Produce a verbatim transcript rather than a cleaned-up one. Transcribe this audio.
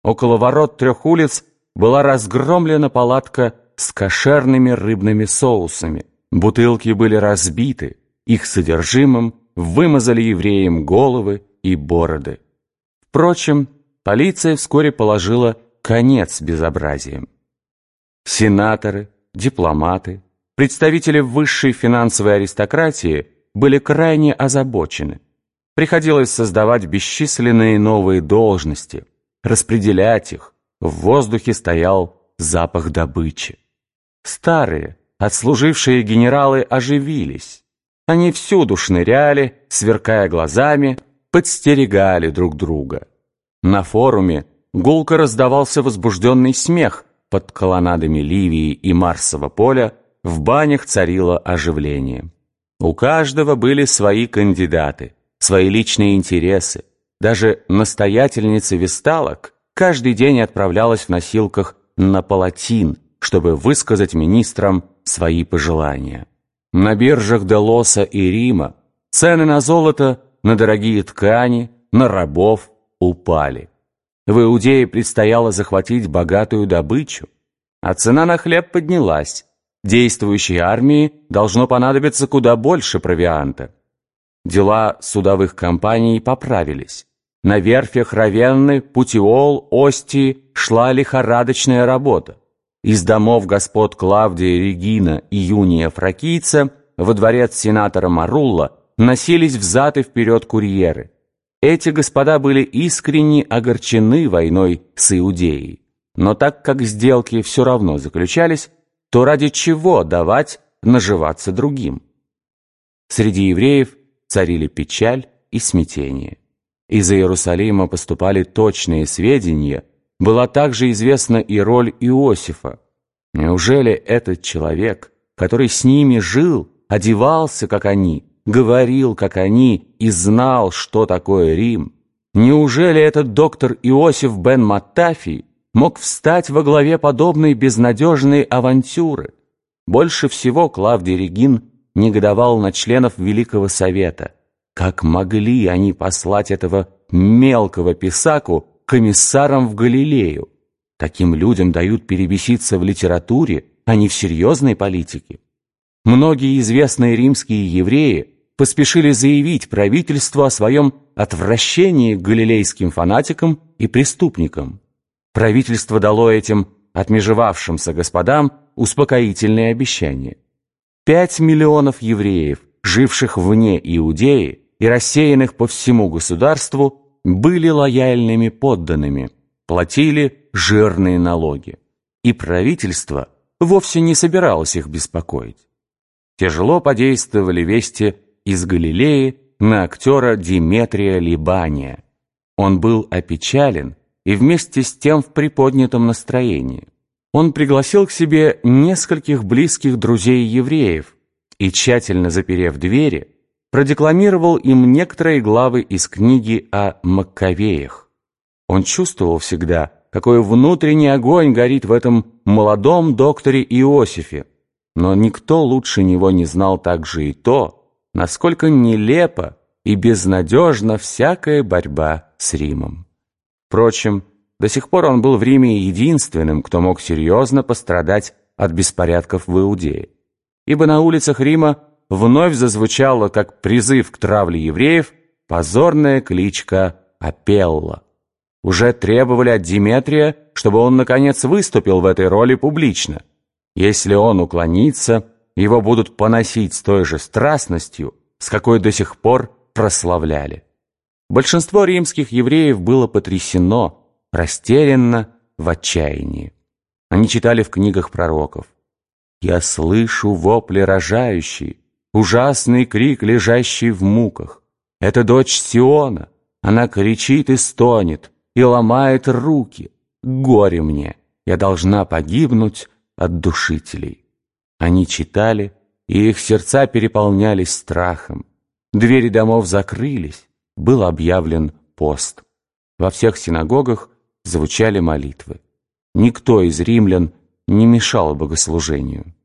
Около ворот трех улиц была разгромлена палатка с кошерными рыбными соусами. Бутылки были разбиты, их содержимым вымазали евреям головы и бороды. Впрочем, полиция вскоре положила конец безобразиям. Сенаторы, дипломаты, представители высшей финансовой аристократии были крайне озабочены. Приходилось создавать бесчисленные новые должности, распределять их. В воздухе стоял запах добычи. Старые, отслужившие генералы оживились. Они всюду шныряли, сверкая глазами, подстерегали друг друга. На форуме гулко раздавался возбужденный смех. Под колоннадами Ливии и Марсового поля в банях царило оживление. У каждого были свои кандидаты, свои личные интересы. Даже настоятельница весталок каждый день отправлялась в носилках на Палатин, чтобы высказать министрам свои пожелания. На биржах Делоса и Рима цены на золото, на дорогие ткани, на рабов упали. В Иудее предстояло захватить богатую добычу, а цена на хлеб поднялась. Действующей армии должно понадобиться куда больше провианта. Дела судовых компаний поправились. На верфях Равенны, Путиол, Остии шла лихорадочная работа. Из домов господ Клавдия Регина и Юния Фракийца во дворец сенатора Марулла носились взад и вперед курьеры. Эти господа были искренне огорчены войной с Иудеей. Но так как сделки все равно заключались, то ради чего давать наживаться другим? Среди евреев царили печаль и смятение. Из Иерусалима поступали точные сведения, была также известна и роль Иосифа. Неужели этот человек, который с ними жил, одевался, как они, говорил, как они, и знал, что такое Рим? Неужели этот доктор Иосиф бен Маттафий мог встать во главе подобной безнадежной авантюры? Больше всего Клавдий Регин негодовал на членов Великого Совета. Как могли они послать этого мелкого писаку комиссаром в Галилею? Таким людям дают перебеситься в литературе, а не в серьезной политике. Многие известные римские евреи поспешили заявить правительству о своем отвращении к галилейским фанатикам и преступникам. Правительство дало этим отмежевавшимся господам успокоительные обещания. Пять миллионов евреев, живших вне Иудеи и рассеянных по всему государству, были лояльными подданными, платили жирные налоги, и правительство вовсе не собиралось их беспокоить. Тяжело подействовали вести из Галилеи на актера Диметрия Либания. Он был опечален и вместе с тем в приподнятом настроении. Он пригласил к себе нескольких близких друзей евреев и, тщательно заперев двери, продекламировал им некоторые главы из книги о Маккавеях. Он чувствовал всегда, какой внутренний огонь горит в этом молодом докторе Иосифе, но никто лучше него не знал также и то, насколько нелепа и безнадежна всякая борьба с Римом. Впрочем, до сих пор он был в Риме единственным, кто мог серьезно пострадать от беспорядков в Иудее, ибо на улицах Рима вновь зазвучала, как призыв к травле евреев, позорная кличка Апелла. Уже требовали от Диметрия, чтобы он, наконец, выступил в этой роли публично. Если он уклонится, его будут поносить с той же страстностью, с какой до сих пор прославляли. Большинство римских евреев было потрясено, растеряно, в отчаянии. Они читали в книгах пророков: «Я слышу вопли рожающей, ужасный крик, лежащий в муках. Это дочь Сиона, она кричит и стонет, и ломает руки. Горе мне, я должна погибнуть от душителей». Они читали, и их сердца переполнялись страхом. Двери домов закрылись, был объявлен пост. Во всех синагогах звучали молитвы. Никто из римлян не мешал богослужению.